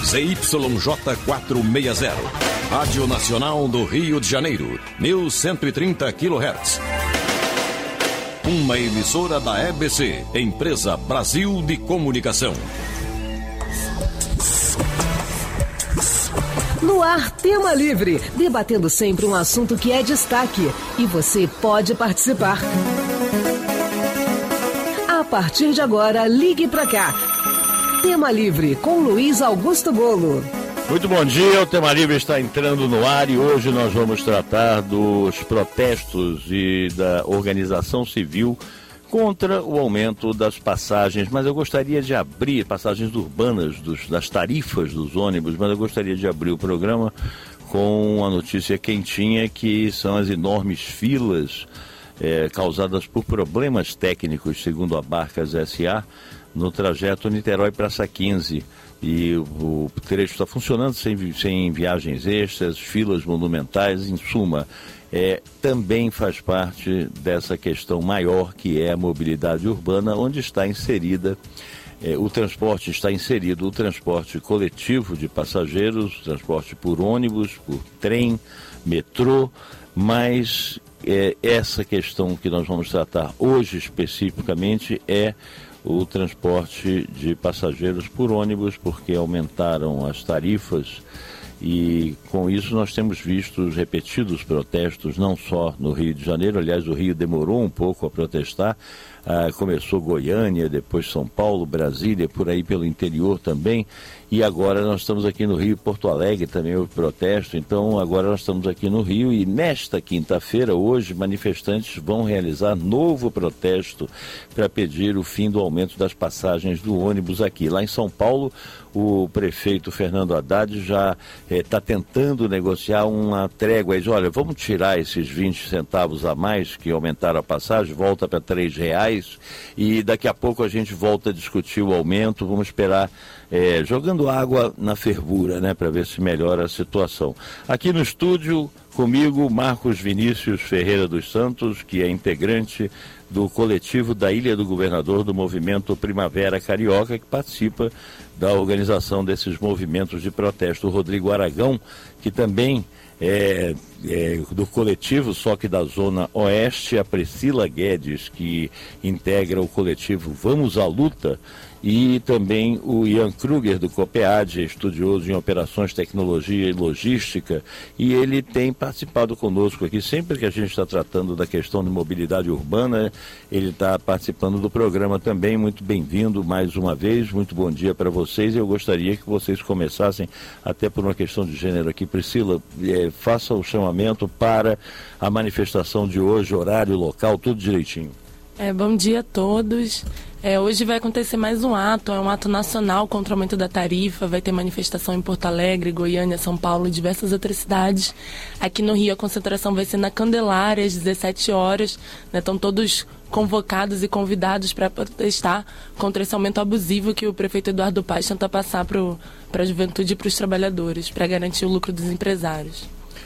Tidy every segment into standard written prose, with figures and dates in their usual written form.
ZYJ 460. Rádio Nacional do Rio de Janeiro, 1130 kHz. Uma emissora da EBC, Empresa Brasil de Comunicação. No ar, Tema Livre, debatendo sempre um assunto que é destaque. E você pode participar. A partir de agora, ligue pra cá. Tema Livre, com Luiz Augusto Golo. Muito bom dia, o Tema Livre está entrando no ar e hoje nós vamos tratar dos protestos e da organização civil contra o aumento das passagens, mas eu gostaria de abrir passagens urbanas das tarifas dos ônibus, mas eu gostaria de abrir o programa com uma notícia quentinha, que são as enormes filas causadas por problemas técnicos, segundo a Barcas S.A., no trajeto Niterói-Praça 15. E o trecho está funcionando sem viagens extras, filas monumentais, em suma. Também faz parte dessa questão maior, que é a mobilidade urbana, onde está inserida o transporte coletivo de passageiros, transporte por ônibus, por trem, metrô, mas essa questão que nós vamos tratar hoje especificamente é o transporte de passageiros por ônibus, porque aumentaram as tarifas. E com isso nós temos visto os repetidos protestos, não só no Rio de Janeiro, aliás o Rio demorou um pouco a protestar, começou Goiânia, depois São Paulo, Brasília, por aí pelo interior também, e agora nós estamos aqui no Rio, Porto Alegre também houve protesto, então agora nós estamos aqui no Rio e nesta quinta-feira, hoje, manifestantes vão realizar novo protesto para pedir o fim do aumento das passagens do ônibus aqui. Lá em São Paulo, o prefeito Fernando Haddad já está tentando negociar uma trégua. Ele diz, olha, vamos tirar esses 20 centavos a mais que aumentaram a passagem, volta para R$3 e daqui a pouco a gente volta a discutir o aumento, vamos esperar, jogando água na fervura, né, para ver se melhora a situação. Aqui no estúdio, comigo, Marcos Vinícius Ferreira dos Santos, que é integrante do coletivo da Ilha do Governador do movimento Primavera Carioca, que participa da organização desses movimentos de protesto. O Rodrigo Aragão, que também é do coletivo, só que da Zona Oeste, a Priscila Guedes, que integra o coletivo Vamos à Luta, e também o Ian Kruger, do COPEAD, estudioso em operações, tecnologia e logística, e ele tem participado conosco aqui, sempre que a gente está tratando da questão de mobilidade urbana, ele está participando do programa também. Muito bem-vindo mais uma vez, muito bom dia para vocês. Eu gostaria que vocês começassem, até por uma questão de gênero aqui, Priscila, faça o chamamento para a manifestação de hoje, horário, local, tudo direitinho. Bom dia a todos. Hoje vai acontecer mais um ato, é um ato nacional contra o aumento da tarifa, vai ter manifestação em Porto Alegre, Goiânia, São Paulo e diversas outras cidades. Aqui no Rio a concentração vai ser na Candelária às 17 horas, né? Estão todos convocados e convidados para protestar contra esse aumento abusivo que o prefeito Eduardo Paes tenta passar para a juventude e para os trabalhadores, para garantir o lucro dos empresários.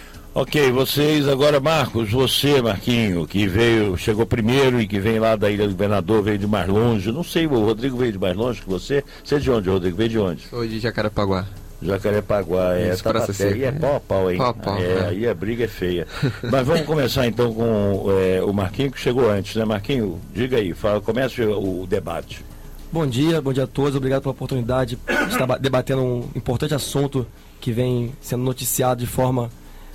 Ok, vocês agora, Marcos, você, Marquinho, que chegou primeiro e que vem lá da Ilha do Governador, veio de mais longe, não sei, o Rodrigo veio de mais longe que você. Você é de onde, Rodrigo? Veio de onde? Sou de Jacarepaguá. Jacarepaguá, aí é pau a pau, hein? Aí a briga é feia. Mas vamos começar então com o Marquinho, que chegou antes, né? Marquinho, diga aí, comece o debate. Bom dia a todos, obrigado pela oportunidade de estar debatendo um importante assunto que vem sendo noticiado de forma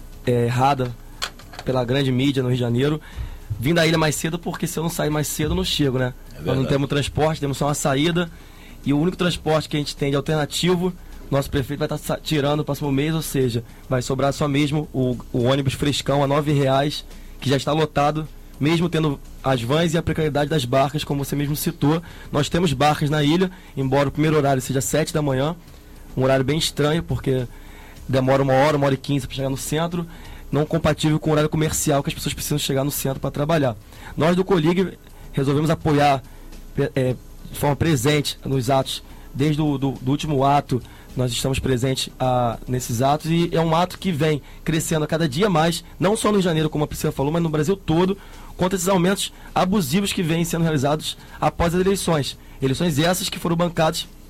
errada pela grande mídia no Rio de Janeiro. Vim da ilha mais cedo porque se eu não sair mais cedo eu não chego, né? Nós não temos transporte, temos só uma saída, e o único transporte que a gente tem de alternativo, nosso prefeito vai estar tirando no próximo mês, ou seja, vai sobrar só mesmo o ônibus frescão a R$9, que já está lotado, mesmo tendo as vans e a precariedade das barcas, como você mesmo citou. Nós temos barcas na ilha, embora o primeiro horário seja 7 da manhã, um horário bem estranho, porque demora 1 hora e 15 para chegar no centro, não compatível com o horário comercial que as pessoas precisam chegar no centro para trabalhar. Nós do Colig resolvemos apoiar de forma presente nos atos, desde do último ato, nós estamos presentes nesses atos, e é um ato que vem crescendo a cada dia mais, não só no Rio de Janeiro, como a Priscila falou, mas no Brasil todo, contra esses aumentos abusivos que vêm sendo realizados após as eleições. Eleições essas que foram bancadas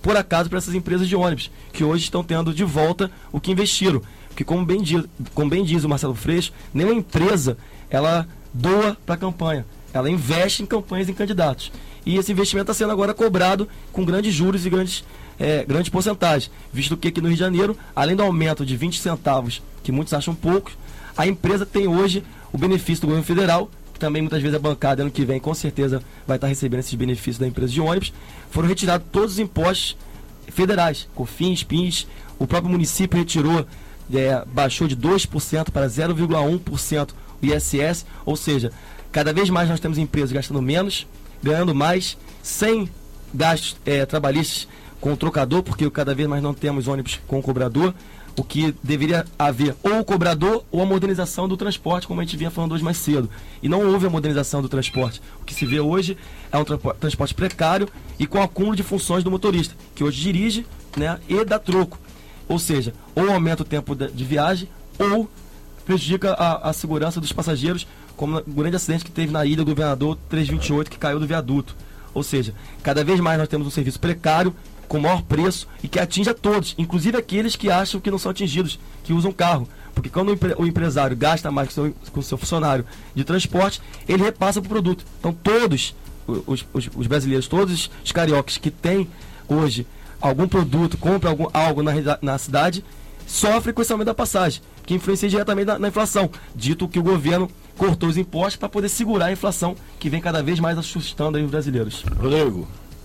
por acaso, para essas empresas de ônibus, que hoje estão tendo de volta o que investiram. Porque, como bem diz o Marcelo Freixo, nenhuma empresa ela doa para a campanha, ela investe em campanhas em candidatos. E esse investimento está sendo agora cobrado com grandes juros e grandes porcentagens, visto que aqui no Rio de Janeiro, além do aumento de 20 centavos, que muitos acham pouco, a empresa tem hoje o benefício do governo federal, que também muitas vezes é bancada, ano que vem com certeza vai estar recebendo esses benefícios da empresa de ônibus. Foram retirados todos os impostos federais, COFINS, PIS, o próprio município retirou, baixou de 2% para 0,1% o ISS, ou seja, cada vez mais nós temos empresas gastando menos, ganhando mais, sem gastos trabalhistas com o trocador, porque cada vez mais não temos ônibus com o cobrador, o que deveria haver ou o cobrador ou a modernização do transporte, como a gente vinha falando hoje mais cedo. E não houve a modernização do transporte. O que se vê hoje é um transporte precário e com acúmulo de funções do motorista, que hoje dirige, né, e dá troco. Ou seja, ou aumenta o tempo de viagem, ou prejudica a segurança dos passageiros, como o grande acidente que teve na Ilha do Governador 328, que caiu do viaduto. Ou seja, cada vez mais nós temos um serviço precário, com maior preço e que atinge a todos, inclusive aqueles que acham que não são atingidos, que usam carro. Porque quando o empresário gasta mais com o seu funcionário de transporte, ele repassa para o produto. Então todos os brasileiros, todos os cariocas que têm hoje algum produto, compram algo na cidade, sofrem com esse aumento da passagem, que influencia diretamente na inflação, dito que o governo cortou os impostos para poder segurar a inflação, que vem cada vez mais assustando aí os brasileiros. Rodrigo.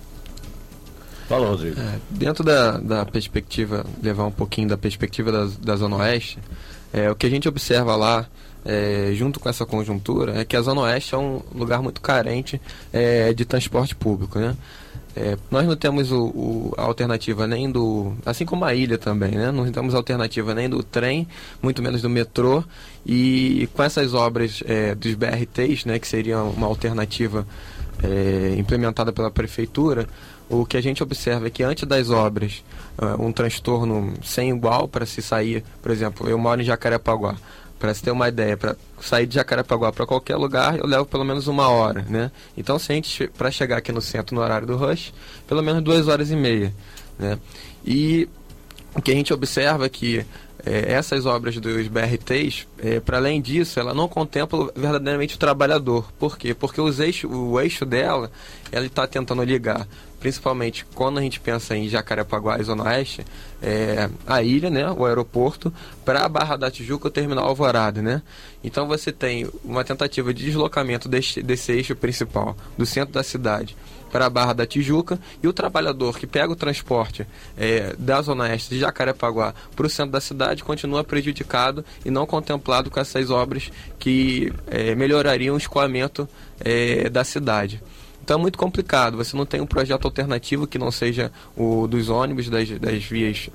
Fala, Rodrigo. Dentro da perspectiva, levar um pouquinho da perspectiva da Zona Oeste, o que a gente observa lá, junto com essa conjuntura, é que a Zona Oeste é um lugar muito carente de transporte público, né? Nós não temos a alternativa nem assim como a ilha também, né? Não temos alternativa nem do trem, muito menos do metrô, e com essas obras dos BRTs, né, que seria uma alternativa implementada pela prefeitura, o que a gente observa é que antes das obras, um transtorno sem igual para se sair, por exemplo, eu moro em Jacarepaguá, para se ter uma ideia, para sair de Jacarepaguá para qualquer lugar, eu levo pelo menos 1 hora, né? Então, se a gente, para chegar aqui no centro no horário do rush, pelo menos 2 horas e meia, né? E o que a gente observa é que essas obras dos BRTs, para além disso, ela não contempla verdadeiramente o trabalhador. Por quê? Porque o eixo dela, ela está tentando ligar, principalmente quando a gente pensa em Jacarepaguá e Zona Oeste, a ilha, né, o aeroporto, para a Barra da Tijuca, o terminal Alvorada, né? Então você tem uma tentativa de deslocamento desse eixo principal, do centro da cidade, para a Barra da Tijuca, e o trabalhador que pega o transporte da Zona Oeste de Jacarepaguá para o centro da cidade continua prejudicado e não contemplado com essas obras que melhorariam o escoamento da cidade. Então é muito complicado, você não tem um projeto alternativo que não seja o dos ônibus, das vias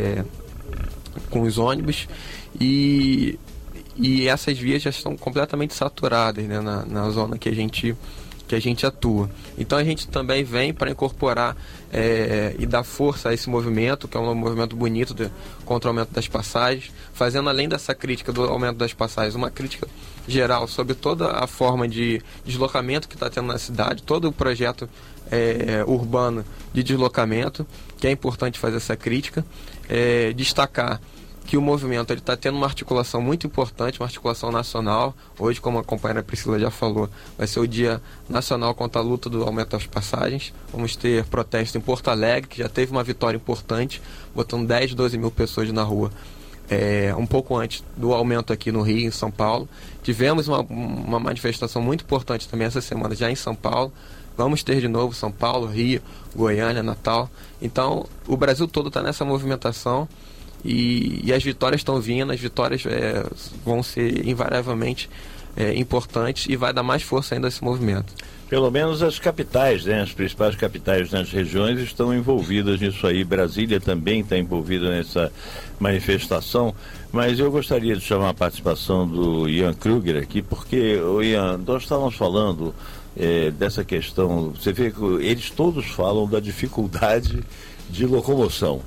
com os ônibus, e essas vias já estão completamente saturadas, né, na zona que a gente atua. Então a gente também vem para incorporar e dar força a esse movimento, que é um movimento bonito contra o aumento das passagens, fazendo, além dessa crítica do aumento das passagens, uma crítica geral sobre toda a forma de deslocamento que está tendo na cidade, todo o projeto urbano de deslocamento, que é importante fazer essa crítica, destacar que o movimento está tendo uma articulação muito importante, uma articulação nacional. Hoje, como a companheira Priscila já falou, vai ser o Dia Nacional contra a luta do aumento das passagens. Vamos ter protesto em Porto Alegre, que já teve uma vitória importante, botando 10, 12 mil pessoas na rua, um pouco antes do aumento aqui no Rio, em São Paulo. Tivemos uma manifestação muito importante também essa semana, já em São Paulo. Vamos ter de novo São Paulo, Rio, Goiânia, Natal. Então, o Brasil todo está nessa movimentação. E as vitórias estão vindo, as vitórias vão ser invariavelmente importantes e vai dar mais força ainda a esse movimento. Pelo menos as capitais, né, as principais capitais nas regiões estão envolvidas nisso aí. Brasília também está envolvida nessa manifestação, mas eu gostaria de chamar a participação do Ian Kruger aqui, porque, Ian, nós estávamos falando dessa questão, você vê que eles todos falam da dificuldade de locomoção.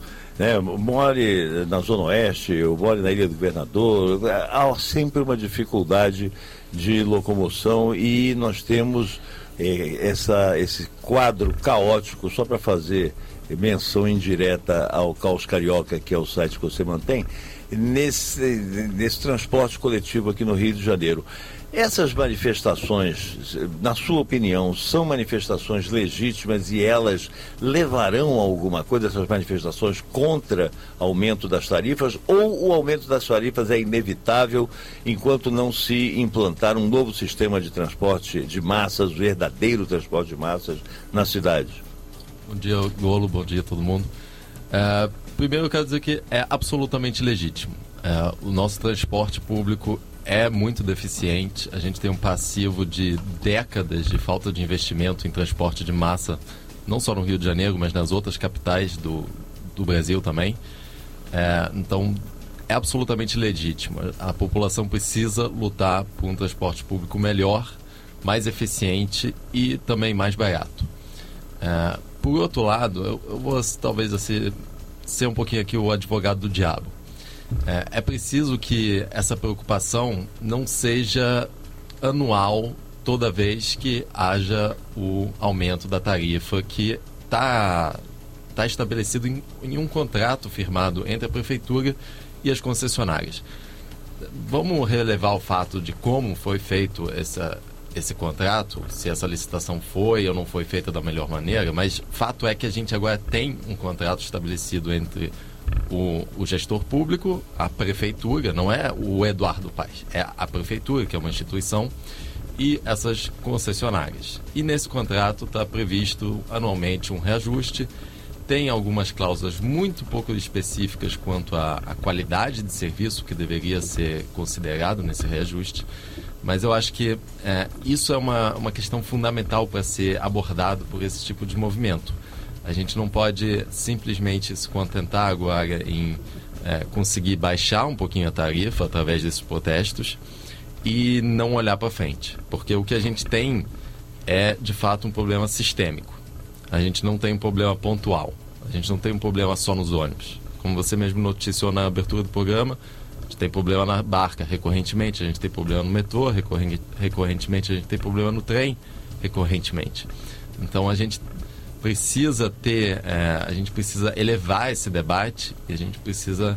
More na Zona Oeste, eu moro na Ilha do Governador, há sempre uma dificuldade de locomoção e nós temos esse quadro caótico, só para fazer menção indireta ao Caos Carioca, que é o site que você mantém, nesse transporte coletivo aqui no Rio de Janeiro. Essas manifestações, na sua opinião, são manifestações legítimas e elas levarão a alguma coisa, essas manifestações, contra aumento das tarifas, ou o aumento das tarifas é inevitável enquanto não se implantar um novo sistema de transporte de massas, verdadeiro transporte de massas na cidade? Bom dia, Golo, bom dia a todo mundo. Primeiro eu quero dizer que é absolutamente legítimo. O nosso transporte público é muito deficiente. A gente tem um passivo de décadas de falta de investimento em transporte de massa, não só no Rio de Janeiro, mas nas outras capitais do Brasil também. Então, é absolutamente legítimo. A população precisa lutar por um transporte público melhor, mais eficiente e também mais barato. Por outro lado, eu vou talvez ser um pouquinho aqui o advogado do diabo. É preciso que essa preocupação não seja anual toda vez que haja o aumento da tarifa que está estabelecido em um contrato firmado entre a Prefeitura e as concessionárias. Vamos relevar o fato de como foi feito esse contrato, se essa licitação foi ou não foi feita da melhor maneira, mas fato é que a gente agora tem um contrato estabelecido entre o gestor público, a Prefeitura, não é o Eduardo Paes, é a Prefeitura, que é uma instituição, e essas concessionárias. E nesse contrato está previsto anualmente um reajuste. Tem algumas cláusulas muito pouco específicas quanto à qualidade de serviço que deveria ser considerado nesse reajuste, mas eu acho que isso é uma questão fundamental para ser abordado por esse tipo de movimento. A gente não pode simplesmente se contentar agora em conseguir baixar um pouquinho a tarifa através desses protestos e não olhar para frente, porque o que a gente tem é de fato um problema sistêmico. A gente não tem um problema pontual, a gente não tem um problema só nos ônibus. Como você mesmo noticiou na abertura do programa, a gente tem problema na barca recorrentemente, a gente tem problema no metrô recorrentemente, a gente tem problema no trem recorrentemente. Então a gente precisa elevar esse debate e a gente precisa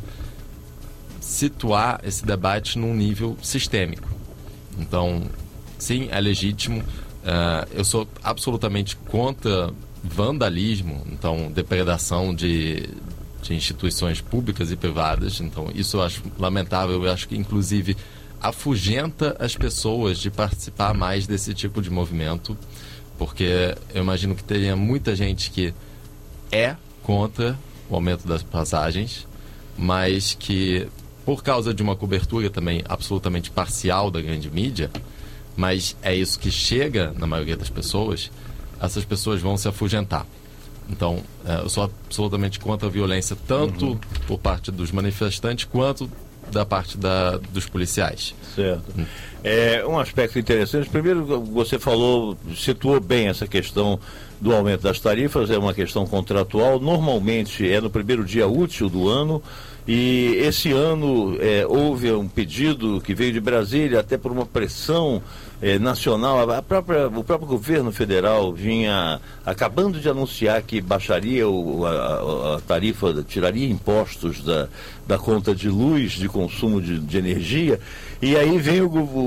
situar esse debate num nível sistêmico. Então, sim, é legítimo. Eu sou absolutamente contra vandalismo, então depredação de instituições públicas e privadas. Então, isso eu acho lamentável. Eu acho que, inclusive, afugenta as pessoas de participar mais desse tipo de movimento, porque eu imagino que teria muita gente que é contra o aumento das passagens, mas que, por causa de uma cobertura também absolutamente parcial da grande mídia, mas é isso que chega na maioria das pessoas, essas pessoas vão se afugentar. Então, eu sou absolutamente contra a violência, tanto por parte dos manifestantes quanto da parte dos policiais. Certo. Um aspecto interessante, primeiro você situou bem essa questão do aumento das tarifas, é uma questão contratual, normalmente é no primeiro dia útil do ano, e esse ano houve um pedido que veio de Brasília, até por uma pressão nacional. O próprio governo federal vinha acabando de anunciar que baixaria a tarifa, tiraria impostos da conta de luz, de consumo de energia, e aí vem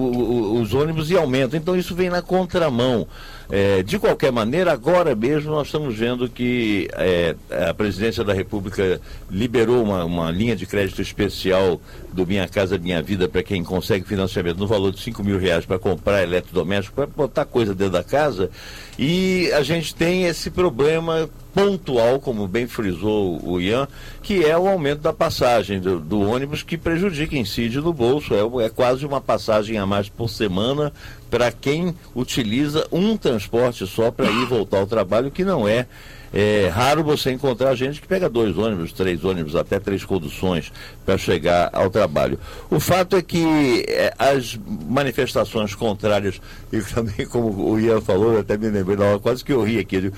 os ônibus e aumentam. Então isso vem na contramão. De qualquer maneira, agora mesmo nós estamos vendo que a Presidência da República liberou uma linha de crédito especial do Minha Casa Minha Vida para quem consegue financiamento no valor de R$5.000 para comprar eletrodoméstico, para botar coisa dentro da casa. E a gente tem esse problema pontual, como bem frisou o Ian, que é o aumento da passagem do ônibus, que prejudica, incide no bolso. É quase uma passagem a mais por semana para quem utiliza um transporte só para ir e voltar ao trabalho, que não é. É raro você encontrar gente que pega 2 ônibus, 3 ônibus, até 3 conduções para chegar ao trabalho. O fato é que as manifestações contrárias, e também como o Ian falou, eu até me lembrei na hora, quase que eu ri aqui,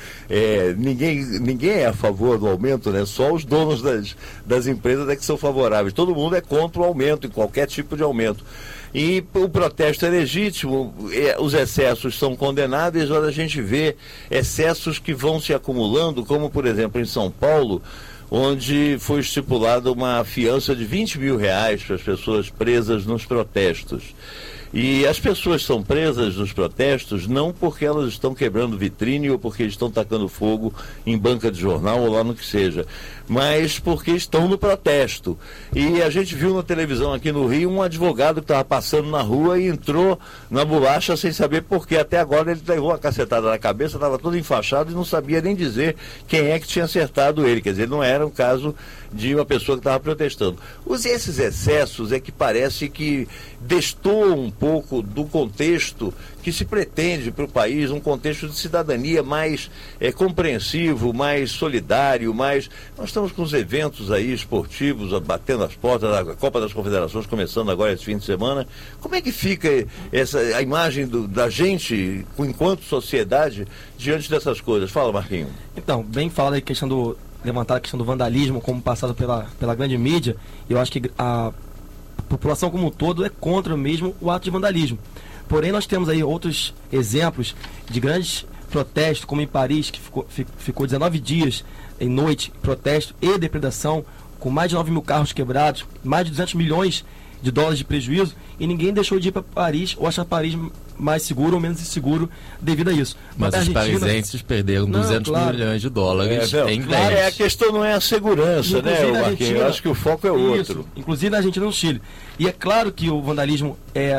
ninguém é a favor do aumento, né? Só os donos das empresas é que são favoráveis. Todo mundo é contra o aumento, em qualquer tipo de aumento. E o protesto é legítimo, os excessos são condenáveis, mas a gente vê excessos que vão se acumulando mudando, como por exemplo em São Paulo, onde foi estipulada uma fiança de R$20 mil para as pessoas presas nos protestos. E as pessoas são presas nos protestos não porque elas estão quebrando vitrine ou porque estão tacando fogo em banca de jornal ou lá no que seja, mas porque estão no protesto. E a gente viu na televisão aqui no Rio um advogado que estava passando na rua e entrou na bolacha sem saber porquê. Até agora ele levou uma cacetada na cabeça, estava todo enfaixado e não sabia nem dizer quem é que tinha acertado ele. Quer dizer, não era um caso de uma pessoa que estava protestando. Esses excessos é que parece que destoam um pouco do contexto que se pretende para o país, um contexto de cidadania mais compreensivo, mais solidário, mais... Nós estamos com os eventos aí esportivos batendo as portas da Copa das Confederações, começando agora esse fim de semana. Como é que fica a imagem da gente, enquanto sociedade, diante dessas coisas? Fala, Marquinhos. Então, bem falado aí levantar a questão do vandalismo como passado pela grande mídia. Eu acho que a população como um todo é contra mesmo o ato de vandalismo. Porém, nós temos aí outros exemplos de grandes protestos, como em Paris, que ficou 19 dias em noite, protesto e depredação, com mais de 9 mil carros quebrados, mais de 200 milhões de dólares de prejuízo, e ninguém deixou de ir para Paris ou achar Paris mais seguro ou menos inseguro devido a isso. Mas os parisenses perderam 200 milhões de dólares em claro, a questão não é a segurança, né, Marquinhos? Eu acho que o foco é outro. Isso, inclusive na Argentina e no Chile. E é claro que o vandalismo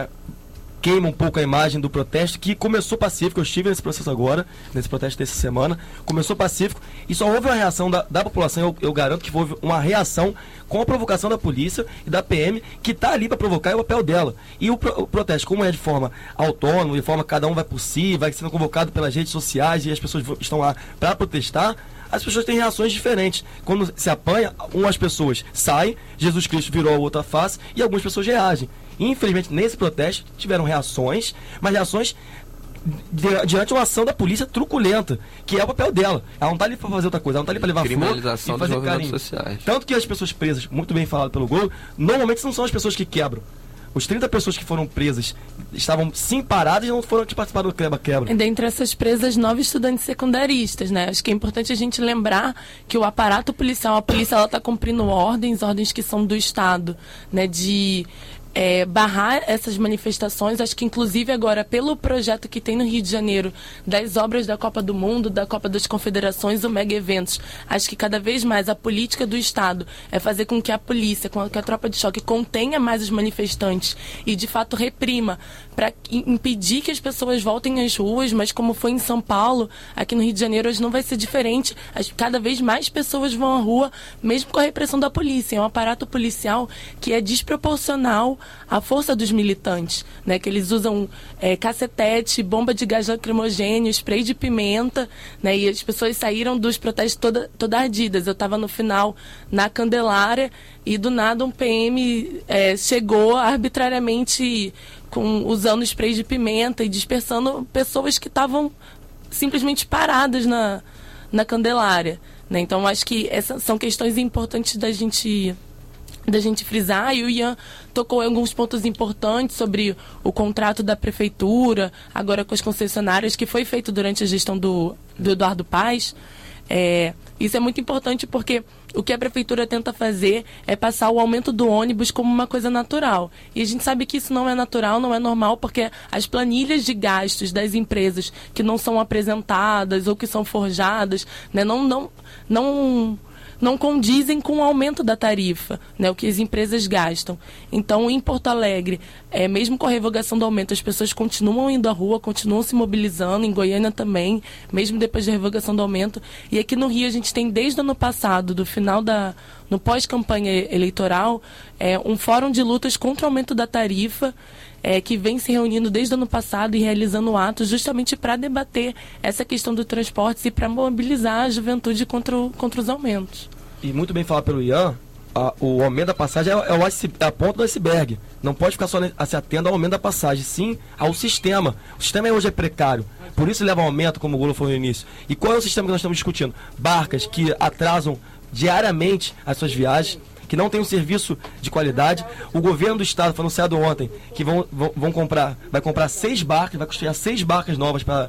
queima um pouco a imagem do protesto, que começou pacífico. Eu estive nesse processo agora, nesse protesto dessa semana, começou pacífico, e só houve uma reação da população. Eu garanto que houve uma reação com a provocação da polícia e da PM, que está ali para provocar, é o papel dela. E o protesto, como é de forma autônoma, de forma que cada um vai por si, vai sendo convocado pelas redes sociais, e as pessoas estão lá para protestar, as pessoas têm reações diferentes. Quando se apanha, umas pessoas saem, Jesus Cristo virou a outra face, e algumas pessoas reagem. Infelizmente, nesse protesto, tiveram reações, mas reações diante de uma ação da polícia truculenta, que é o papel dela. Ela não está ali para fazer outra coisa, ela não está ali para levar criminalização flor e fazer dos carinho. movimentos sociais. Tanto que as pessoas presas, muito bem falado pelo Golo, normalmente não são as pessoas que quebram. Os 30 pessoas que foram presas estavam sim paradas e não foram participar do quebra-quebra. E dentre essas presas, 9 estudantes secundaristas, né? Acho que é importante a gente lembrar que o aparato policial, a polícia, ela está cumprindo ordens que são do Estado, né? De barrar essas manifestações. Acho que inclusive agora, pelo projeto que tem no Rio de Janeiro, das obras da Copa do Mundo, da Copa das Confederações, o Mega Eventos, acho que cada vez mais a política do Estado é fazer com que a polícia, com que a tropa de choque contenha mais os manifestantes e de fato reprima, para impedir que as pessoas voltem às ruas. Mas como foi em São Paulo, aqui no Rio de Janeiro hoje não vai ser diferente. Cada vez mais pessoas vão à rua, mesmo com a repressão da polícia. É um aparato policial que é desproporcional à força dos militantes, né? Que eles usam cacetete, bomba de gás lacrimogêneo, spray de pimenta, né? E as pessoas saíram dos protestos toda ardidas. Eu estava no final na Candelária e do nada um PM chegou arbitrariamente usando spray de pimenta e dispersando pessoas que estavam simplesmente paradas na Candelária, né? Então acho que essas são questões importantes da gente frisar. E o Ian tocou em alguns pontos importantes sobre o contrato da prefeitura, agora com as concessionárias, que foi feito durante a gestão do Eduardo Paes. Isso é muito importante porque o que a prefeitura tenta fazer é passar o aumento do ônibus como uma coisa natural. E a gente sabe que isso não é natural, não é normal, porque as planilhas de gastos das empresas que não são apresentadas ou que são forjadas, né, não condizem com o aumento da tarifa, né, o que as empresas gastam. Então, em Porto Alegre, mesmo com a revogação do aumento, as pessoas continuam indo à rua, continuam se mobilizando, em Goiânia também, mesmo depois da revogação do aumento. E aqui no Rio a gente tem, desde o ano passado, no pós-campanha eleitoral, um fórum de lutas contra o aumento da tarifa, que vem se reunindo desde o ano passado e realizando atos justamente para debater essa questão do transporte e para mobilizar a juventude contra os aumentos. E muito bem falado pelo Ian, o aumento da passagem é a ponta do iceberg. Não pode ficar só se atendo ao aumento da passagem, sim ao sistema. O sistema hoje é precário, por isso leva ao aumento, como o Golo falou no início. E qual é o sistema que nós estamos discutindo? Barcas que atrasam diariamente as suas viagens, que não tem um serviço de qualidade. O governo do estado foi anunciado ontem que vai comprar 6 barcas, vai construir 6 barcas novas para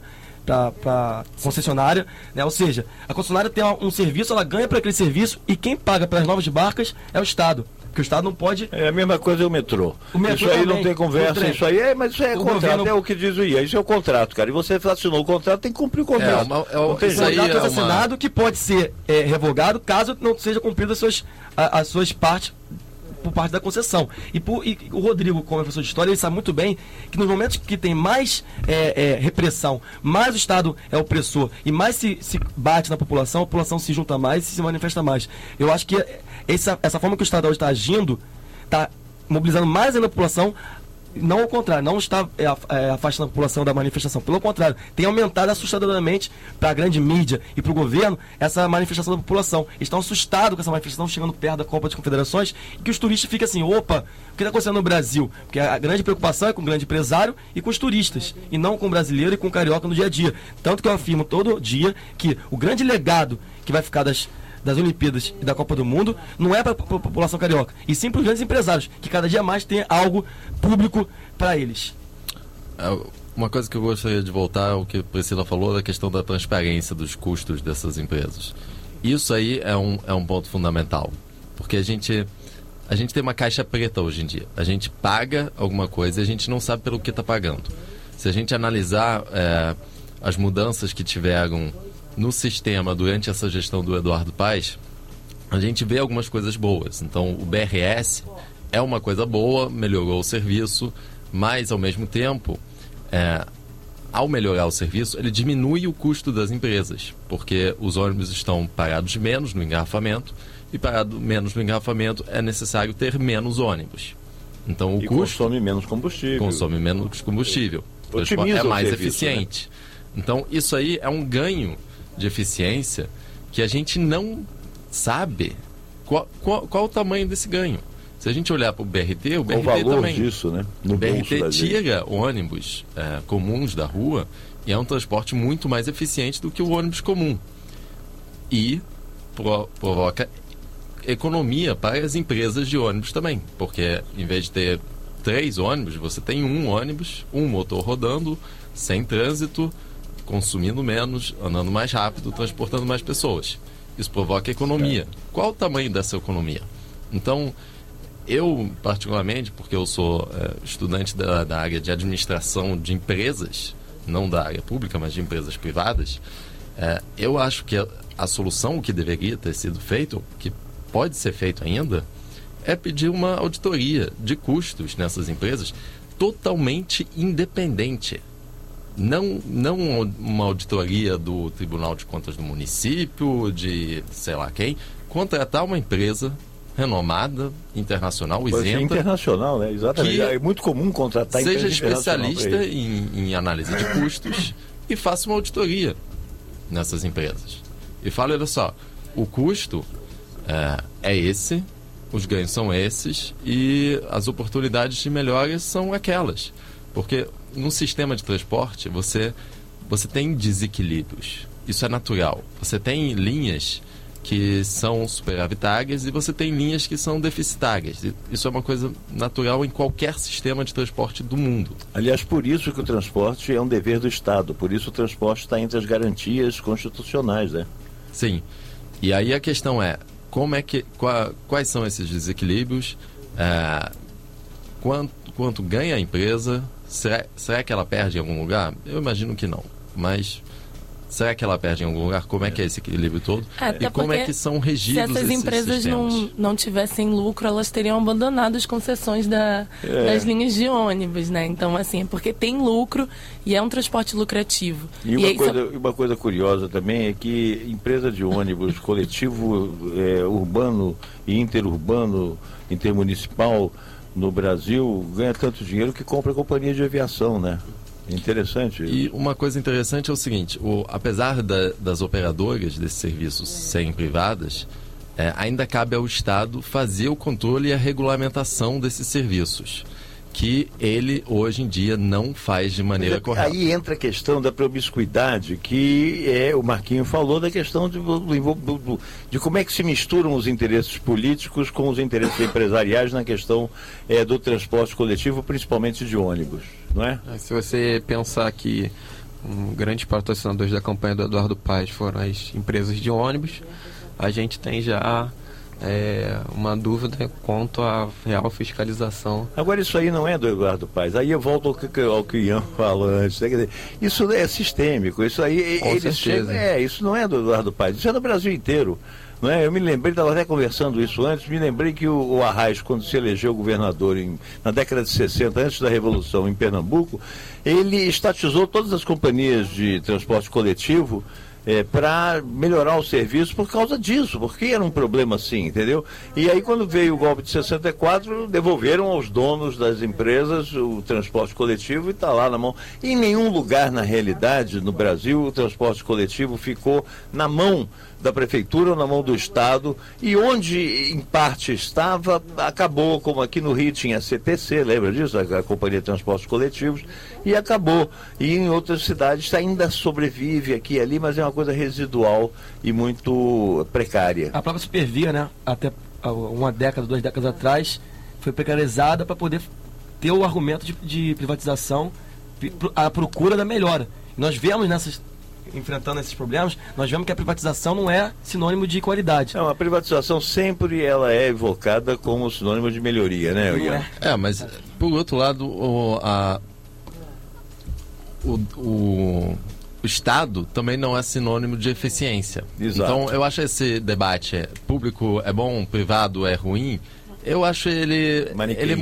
para concessionária, né? Ou seja, a concessionária tem um serviço, ela ganha para aquele serviço e quem paga pelas novas barcas é o Estado. Porque o Estado não pode... É a mesma coisa o metrô. Isso aí também, não tem conversa, isso aí mas isso aí é contrato, governo... é o que diz o IA, isso é o contrato, cara. E você assinou o contrato, tem que cumprir o contrato. Contrato assinado que pode ser revogado caso não seja cumprido as suas partes por parte da concessão. E o Rodrigo, como professor de história, ele sabe muito bem que nos momentos que tem mais repressão, mais o Estado é opressor e mais se bate na população, a população se junta mais e se manifesta mais. Eu acho que essa forma que o Estado hoje está agindo, está mobilizando mais ainda a população, não ao contrário, não está afastando a população da manifestação. Pelo contrário, tem aumentado assustadoramente para a grande mídia e para o governo essa manifestação da população. Eles estão assustados com essa manifestação chegando perto da Copa das Confederações e que os turistas ficam assim, opa, o que está acontecendo no Brasil? Porque a grande preocupação é com o grande empresário e com os turistas, e não com o brasileiro e com o carioca no dia a dia. Tanto que eu afirmo todo dia que o grande legado que vai ficar das Olimpíadas e da Copa do Mundo não é para a população carioca, e sim para os grandes empresários, que cada dia mais tem algo público para eles. Uma coisa que eu gostaria de voltar ao que a Priscila falou, da questão da transparência dos custos dessas empresas. Isso aí é um ponto fundamental, porque a gente tem uma caixa preta hoje em dia. A gente paga alguma coisa e a gente não sabe pelo que está pagando. Se a gente analisar as mudanças que tiveram no sistema durante essa gestão do Eduardo Paes, a gente vê algumas coisas boas. Então, o BRS é uma coisa boa, melhorou o serviço, mas, ao mesmo tempo, ao melhorar o serviço, ele diminui o custo das empresas, porque os ônibus estão parados menos no engarrafamento, e parado menos no engarrafamento é necessário ter menos ônibus. Então, o custo... consome menos combustível. Consome menos combustível. O transporte é mais eficiente. Né? Então, isso aí é um ganho de eficiência que a gente não sabe qual o tamanho desse ganho. Se a gente olhar para o BRT, o valor também disso, né? O BRT tira ônibus comuns da rua e é um transporte muito mais eficiente do que o ônibus comum, e provoca economia para as empresas de ônibus também, porque em vez de ter 3 ônibus, você tem um ônibus, um motor rodando, sem trânsito, consumindo menos, andando mais rápido, transportando mais pessoas. Isso provoca economia. Qual o tamanho dessa economia? Então, eu, particularmente, porque eu sou estudante da área de administração de empresas, não da área pública, mas de empresas privadas, eu acho que a solução que deveria ter sido feita, que pode ser feito ainda, é pedir uma auditoria de custos nessas empresas totalmente independente. Não uma auditoria do Tribunal de Contas do município, de sei lá quem, contratar uma empresa renomada, internacional, isenta. Internacional, né? Exatamente. É muito comum contratar seja especialista em análise de custos e faça uma auditoria nessas empresas. E fale, olha só, o custo é esse, os ganhos são esses e as oportunidades de melhora são aquelas. Porque no sistema de transporte você tem desequilíbrios. Isso é natural. Você tem linhas que são superavitárias e você tem linhas que são deficitárias. Isso é uma coisa natural em qualquer sistema de transporte do mundo. Aliás, por isso que o transporte é um dever do Estado. Por isso o transporte está entre as garantias constitucionais, né? Sim. E aí a questão é, quais são esses desequilíbrios? Quanto ganha a empresa? Será que ela perde em algum lugar? Eu imagino que não, mas será que ela perde em algum lugar? Como é que é esse equilíbrio todo? E como é que são regidos esses sistemas? Se essas empresas não tivessem lucro, elas teriam abandonado as concessões das linhas de ônibus, né? Então, assim, é porque tem lucro e é um transporte lucrativo. E uma coisa curiosa também é que empresa de ônibus coletivo, urbano e interurbano, intermunicipal, no Brasil, ganha tanto dinheiro que compra companhia de aviação, né? Interessante. E uma coisa interessante é o seguinte, apesar das operadoras desses serviços serem privadas, ainda cabe ao Estado fazer o controle e a regulamentação desses serviços, que ele, hoje em dia, não faz de maneira correta. Aí entra a questão da promiscuidade, que o Marquinho falou, da questão de como é que se misturam os interesses políticos com os interesses empresariais na questão do transporte coletivo, principalmente de ônibus, não é? Se você pensar que grandes patrocinadores da campanha do Eduardo Paes foram as empresas de ônibus, a gente tem já uma dúvida quanto à real fiscalização. Agora, isso aí não é do Eduardo Paes. Aí eu volto ao que o Ian falou antes. Quer dizer, isso é sistêmico. Isso aí, isso não é do Eduardo Paes. Isso é do Brasil inteiro. Não é? Eu me lembrei, estava até conversando isso antes, me lembrei que o Arraes, quando se elegeu governador na década de 60, antes da Revolução, em Pernambuco, ele estatizou todas as companhias de transporte coletivo para melhorar o serviço por causa disso, porque era um problema assim, entendeu? E aí, quando veio o golpe de 64, devolveram aos donos das empresas o transporte coletivo e está lá na mão. E em nenhum lugar, na realidade, no Brasil, o transporte coletivo ficou na mão da prefeitura ou na mão do Estado, e onde em parte estava, acabou, como aqui no Rio tinha a CTC, lembra disso? A Companhia de Transportes Coletivos, e acabou. E em outras cidades ainda sobrevive aqui e ali, mas é uma coisa residual e muito precária. A própria Supervia, né, até uma década, 2 décadas atrás, foi precarizada para poder ter o argumento de privatização, a procura da melhora. Nós vemos enfrentando esses problemas, nós vemos que a privatização não é sinônimo de qualidade. Não, a privatização sempre ela é evocada como sinônimo de melhoria, né, Ian? Mas por outro lado, o Estado também não é sinônimo de eficiência. Exato. Então eu acho esse debate público é bom, privado é ruim, eu acho ele é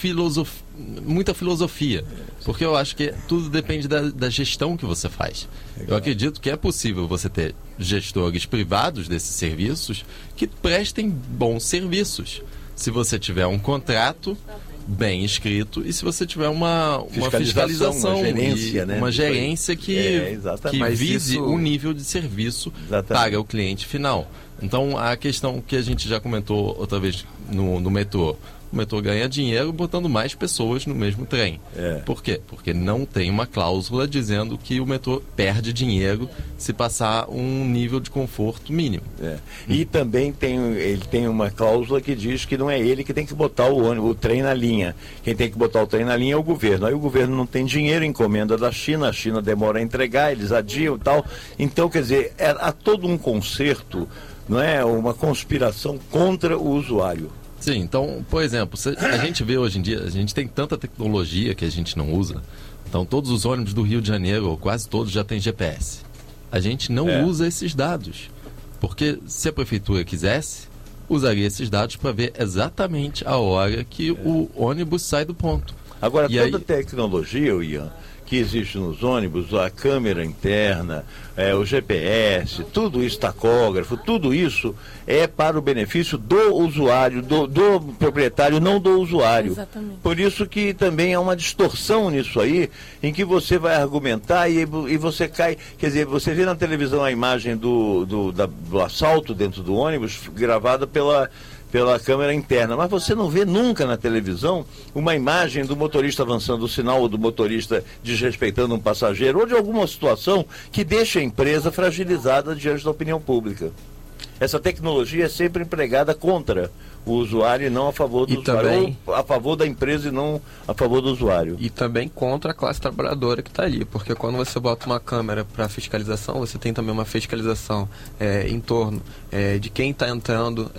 muita filosofia, porque eu acho que tudo depende da gestão que você faz. Eu acredito que é possível você ter gestores privados desses serviços que prestem bons serviços, se você tiver um contrato bem escrito e se você tiver uma fiscalização, uma gerência que vise o nível de serviço para o cliente final. Então, a questão que a gente já comentou outra vez no metrô, o metrô ganha dinheiro botando mais pessoas no mesmo trem. Por quê? Porque não tem uma cláusula dizendo que o metrô perde dinheiro se passar um nível de conforto mínimo. E também ele tem uma cláusula que diz que não é ele que tem que botar o trem na linha. Quem tem que botar o trem na linha é o governo. Aí o governo não tem dinheiro, encomenda da China, a China demora a entregar, eles adiam e tal. Então, quer dizer, há todo um concerto, não é? Uma conspiração contra o usuário. Sim, então, por exemplo, a gente vê hoje em dia, a gente tem tanta tecnologia que a gente não usa. Então, todos os ônibus do Rio de Janeiro, ou quase todos, já tem GPS. A gente não usa esses dados, porque se a prefeitura quisesse, usaria esses dados para ver exatamente a hora que o ônibus sai do ponto. Agora, toda a tecnologia, Ian, que existe nos ônibus, a câmera interna, o GPS, tudo isso, tacógrafo, tudo isso é para o benefício do usuário, do proprietário, não do usuário. Exatamente. Por isso que também há uma distorção nisso aí, em que você vai argumentar e você cai, quer dizer, você vê na televisão a imagem do assalto dentro do ônibus, gravada pela câmera interna, mas você não vê nunca na televisão uma imagem do motorista avançando o sinal ou do motorista desrespeitando um passageiro ou de alguma situação que deixa a empresa fragilizada diante da opinião pública. Essa tecnologia é sempre empregada contra o usuário e não a favor do usuário, ou a favor da empresa e não a favor do usuário. E também contra a classe trabalhadora que está ali, porque quando você bota uma câmera para fiscalização, você tem também uma fiscalização em torno de quem está entrando,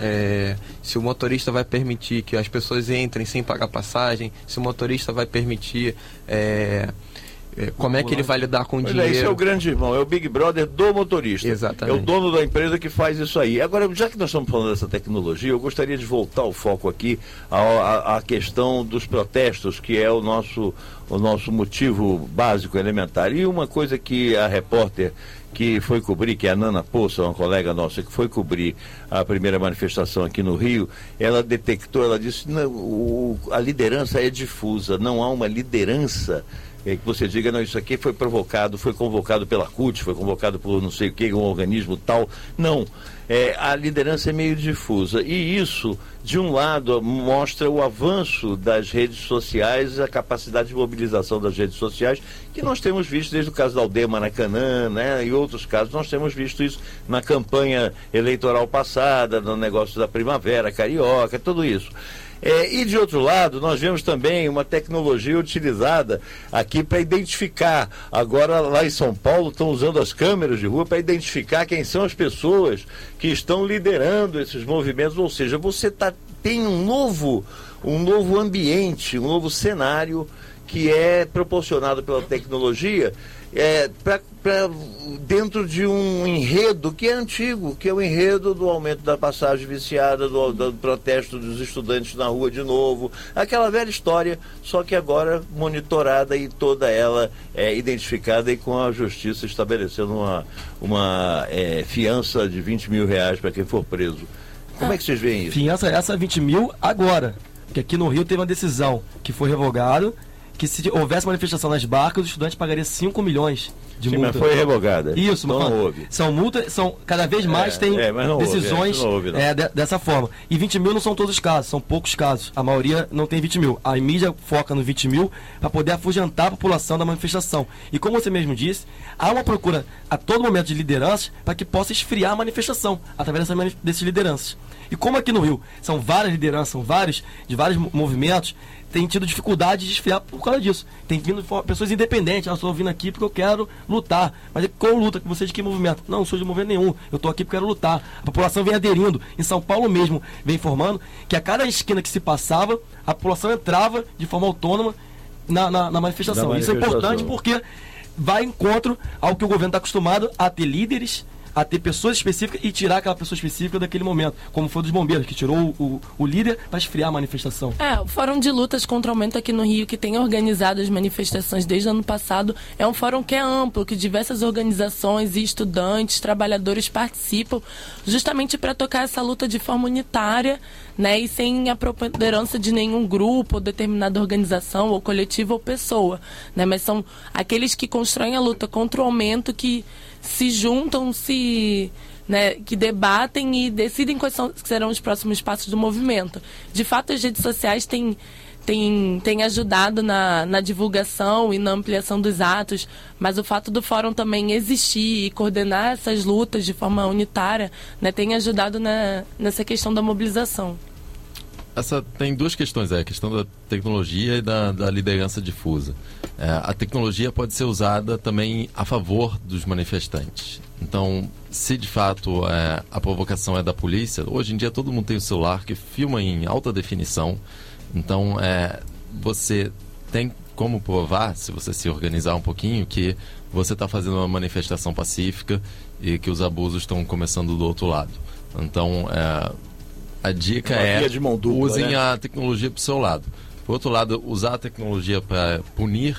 se o motorista vai permitir que as pessoas entrem sem pagar passagem, se o motorista vai permitir... como é que ele vai lidar com o dinheiro. Esse é o grande irmão, é o Big Brother do motorista. Exatamente. É o dono da empresa que faz isso aí. Agora, já que nós estamos falando dessa tecnologia, eu gostaria de voltar o foco aqui à questão dos protestos, que é o nosso motivo básico, elementar. E uma coisa que a repórter que foi cobrir, que é a Nana Poça, uma colega nossa que foi cobrir a primeira manifestação aqui no Rio, ela detectou, ela disse, a liderança é difusa, não há uma liderança que você diga, não, isso aqui foi convocado pela CUT, foi convocado por não sei o que, um organismo tal. Não, a liderança é meio difusa. E isso, de um lado, mostra o avanço das redes sociais, a capacidade de mobilização das redes sociais, que nós temos visto desde o caso da Aldeia Maracanã, né, e outros casos, nós temos visto isso na campanha eleitoral passada, no negócio da Primavera Carioca, tudo isso. E de outro lado, nós vemos também uma tecnologia utilizada aqui para identificar. Agora, lá em São Paulo, estão usando as câmeras de rua para identificar quem são as pessoas que estão liderando esses movimentos. Ou seja, você tem um novo ambiente, um novo cenário que é proporcionado pela tecnologia dentro de um enredo que é antigo, que é o enredo do aumento da passagem viciada, do protesto dos estudantes na rua de novo, aquela velha história, só que agora monitorada e toda ela identificada e com a justiça estabelecendo uma fiança de R$20 mil para quem for preso. Como é que vocês veem isso? Fiança essa 20 mil agora, porque aqui no Rio teve uma decisão que foi revogada, que se houvesse manifestação nas barcas, os estudantes pagariam 5 milhões de multa. Mas foi revogada. Isso, então não houve. São multas, cada vez mais tem decisões dessa forma. E 20 mil não são todos os casos, são poucos casos. A maioria não tem 20 mil. A mídia foca no 20 mil para poder afugentar a população da manifestação. E como você mesmo disse, há uma procura a todo momento de lideranças para que possa esfriar a manifestação através desses lideranças. E como aqui no Rio são várias lideranças, são de vários movimentos, tem tido dificuldade de esfriar por causa disso. Tem vindo pessoas independentes, eu estou vindo aqui porque eu quero lutar. Mas qual luta? Você de que movimento? Não sou de movimento nenhum, eu estou aqui porque quero lutar. A população vem aderindo. Em São Paulo mesmo, vem informando que a cada esquina que se passava, a população entrava de forma autônoma na manifestação. Isso é importante porque vai em encontro ao que o governo está acostumado a ter líderes, a ter pessoas específicas e tirar aquela pessoa específica daquele momento, como foi dos bombeiros, que tirou o líder para esfriar a manifestação. O Fórum de Lutas contra o Aumento aqui no Rio, que tem organizado as manifestações desde o ano passado, é um fórum que é amplo, que diversas organizações e estudantes, trabalhadores participam, justamente para tocar essa luta de forma unitária, né, e sem a preponderância de nenhum grupo, ou determinada organização, ou coletivo, ou pessoa, né, mas são aqueles que constroem a luta contra o aumento, que se juntam, que debatem e decidem quais serão os próximos passos do movimento. De fato, as redes sociais têm ajudado na divulgação e na ampliação dos atos, mas o fato do fórum também existir e coordenar essas lutas de forma unitária, né, tem ajudado nessa questão da mobilização. Tem duas questões, a questão da tecnologia e da liderança difusa. A tecnologia pode ser usada também a favor dos manifestantes. Então, se de fato a provocação é da polícia, hoje em dia todo mundo tem o celular que filma em alta definição. Então, você tem como provar, se você se organizar um pouquinho, que você está fazendo uma manifestação pacífica e que os abusos estão começando do outro lado. Então, a dica usem a tecnologia para o seu lado. Por outro lado, usar a tecnologia para punir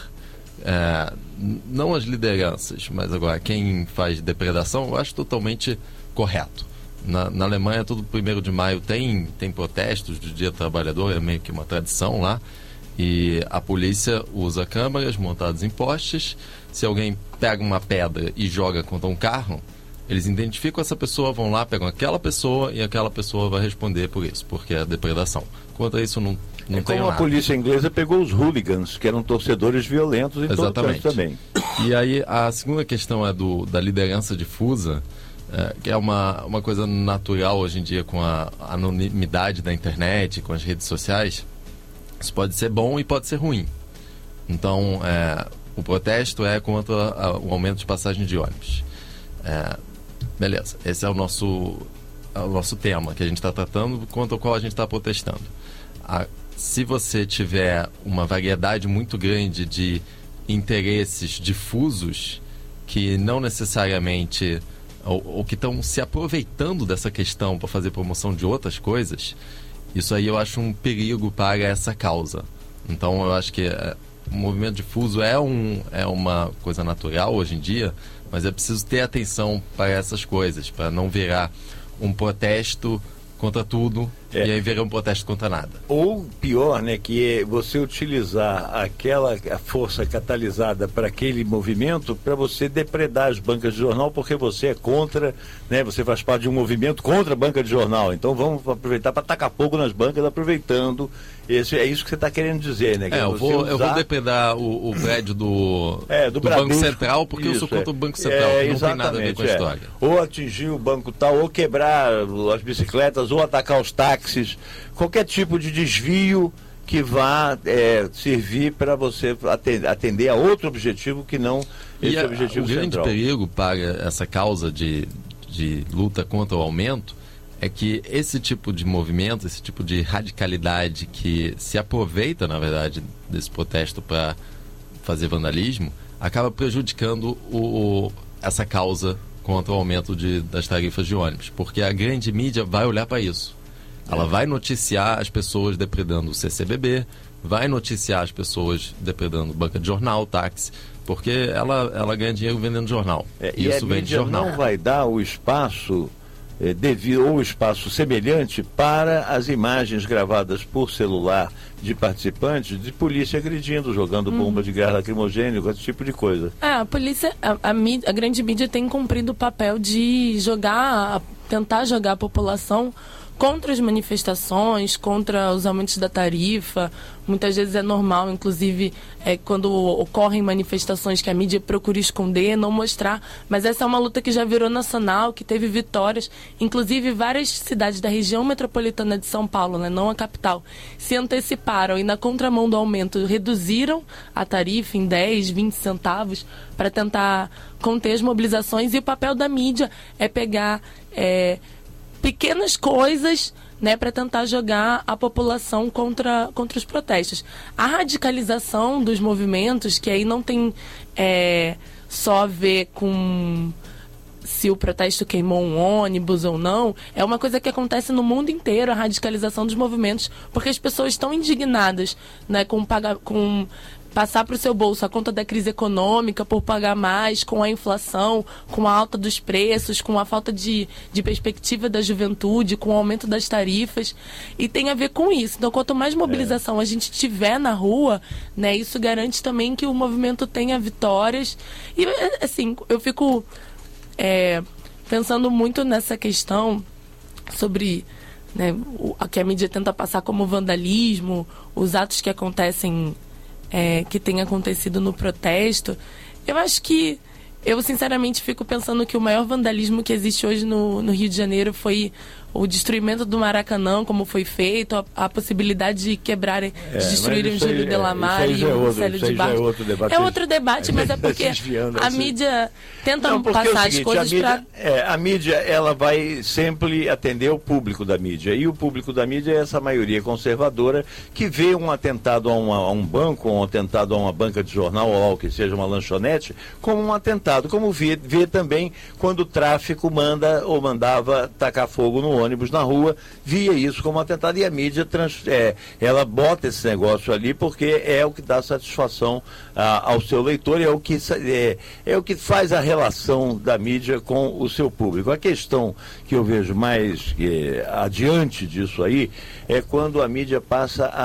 não as lideranças, mas agora quem faz depredação, eu acho totalmente correto. Na Alemanha, todo 1º de maio tem protestos do Dia do Trabalhador, é meio que uma tradição lá, e a polícia usa câmeras montadas em postes. Se alguém pega uma pedra e joga contra um carro, eles identificam essa pessoa, vão lá, pegam aquela pessoa e aquela pessoa vai responder por isso, porque é depredação. Contra isso não tem como nada. A polícia inglesa pegou os hooligans, que eram torcedores violentos em todo canto também. E aí a segunda questão é da liderança difusa, que é uma coisa natural hoje em dia com a anonimidade da internet, com as redes sociais. Isso pode ser bom e pode ser ruim. Então, o protesto é contra o aumento de passagem de ônibus. Beleza, esse é o nosso tema que a gente está tratando, contra o qual a gente está protestando. Se você tiver uma variedade muito grande de interesses difusos que não necessariamente ou que estão se aproveitando dessa questão para fazer promoção de outras coisas, isso aí eu acho um perigo para essa causa. Então eu acho que o movimento difuso é uma coisa natural hoje em dia, mas é preciso ter atenção para essas coisas, para não virar um protesto contra tudo e aí virar um protesto contra nada. Ou pior, né, que é você utilizar a força catalisada para aquele movimento para você depredar as bancas de jornal, porque você é contra, né, você faz parte de um movimento contra a banca de jornal. Então vamos aproveitar para tacar fogo nas bancas, aproveitando. É isso que você está querendo dizer, né? Eu vou depredar o prédio do Banco Central, porque eu sou contra o Banco Central, não tem nada a ver com a história. Ou atingir o banco tal, ou quebrar as bicicletas, ou atacar os táxis, táxis, qualquer tipo de desvio que vá servir para você atender a outro objetivo que não esse objetivo central. O grande perigo para essa causa de luta contra o aumento é que esse tipo de movimento, esse tipo de radicalidade que se aproveita, na verdade, desse protesto para fazer vandalismo, acaba prejudicando essa causa contra o aumento das tarifas de ônibus, porque a grande mídia vai olhar para isso. Ela vai noticiar as pessoas depredando o CCBB, vai noticiar as pessoas depredando banca de jornal, táxi, porque ela ganha dinheiro vendendo jornal. Isso vende jornal. Não vai dar o espaço devido ou espaço semelhante para as imagens gravadas por celular de participantes de polícia agredindo, jogando bomba de gás lacrimogêneo, esse tipo de coisa. A polícia, a grande mídia tem cumprido o papel de tentar jogar a população contra as manifestações, contra os aumentos da tarifa. Muitas vezes é normal, inclusive, quando ocorrem manifestações que a mídia procura esconder, não mostrar. Mas essa é uma luta que já virou nacional, que teve vitórias. Inclusive, várias cidades da região metropolitana de São Paulo, né, não a capital, se anteciparam e, na contramão do aumento, reduziram a tarifa em 10, 20 centavos para tentar conter as mobilizações. E o papel da mídia é pegar pequenas coisas, né, para tentar jogar a população contra os protestos. A radicalização dos movimentos, que aí não tem só a ver com se o protesto queimou um ônibus ou não, é uma coisa que acontece no mundo inteiro, a radicalização dos movimentos, porque as pessoas estão indignadas, né, com passar para o seu bolso a conta da crise econômica por pagar mais, com a inflação, com a alta dos preços, com a falta de perspectiva da juventude, com o aumento das tarifas, e tem a ver com isso. Então, quanto mais mobilização a gente tiver na rua, né, isso garante também que o movimento tenha vitórias. E, assim, eu fico pensando muito nessa questão sobre, né, o que a mídia tenta passar como vandalismo, os atos que acontecem, que tem acontecido no protesto. Eu acho que, eu sinceramente fico pensando que o maior vandalismo que existe hoje no Rio de Janeiro foi o destruimento do Maracanã, como foi feito, a possibilidade de quebrarem, de destruírem o Júlio Delamare e o Célio de Barros. É outro debate, mas é porque a mídia tenta passar as coisas para... A mídia, ela vai sempre atender o público da mídia, e o público da mídia é essa maioria conservadora que vê um atentado a um banco, um atentado a uma banca de jornal, ou algo que seja uma lanchonete, como um atentado, como vê também quando o tráfico mandava tacar fogo no ônibus na rua, via isso como um atentado, e a mídia ela bota esse negócio ali porque é o que dá satisfação ao seu leitor, e é o que faz a relação da mídia com o seu público. A questão que eu vejo mais adiante disso aí é quando a mídia passa a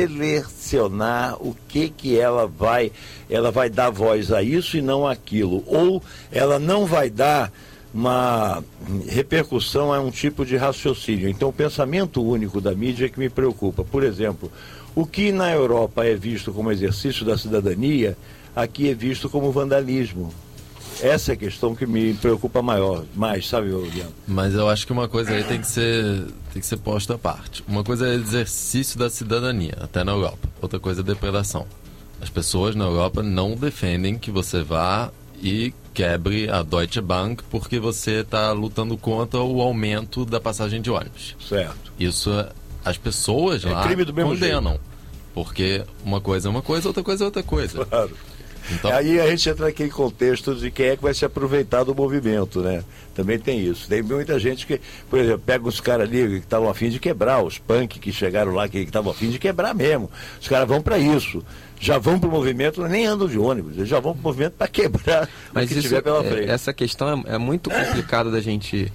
selecionar o que ela vai dar voz a isso e não aquilo, ou ela não vai dar uma repercussão a um tipo de raciocínio. Então, o pensamento único da mídia é que me preocupa. Por exemplo, o que na Europa é visto como exercício da cidadania, aqui é visto como vandalismo. Essa é a questão que me preocupa mais, sabe, Leandro? Mas eu acho que uma coisa aí tem que ser posta à parte. Uma coisa é exercício da cidadania, até na Europa. Outra coisa é depredação. As pessoas na Europa não defendem que você vá e quebre a Deutsche Bank porque você está lutando contra o aumento da passagem de ônibus. Certo. Isso as pessoas lá condenam. Jeito. Porque uma coisa é uma coisa, outra coisa é outra coisa. Claro. Então... Aí a gente entra naquele contexto de quem é que vai se aproveitar do movimento, né? Também tem isso. Tem muita gente que, por exemplo, pega os caras ali que estavam a fim de quebrar, os punk que chegaram lá que estavam a fim de quebrar mesmo. Os caras vão para isso. Já vão para o movimento, nem andam de ônibus, eles já vão para o movimento para quebrar o que tiver pela frente. Essa questão é muito complicada da gente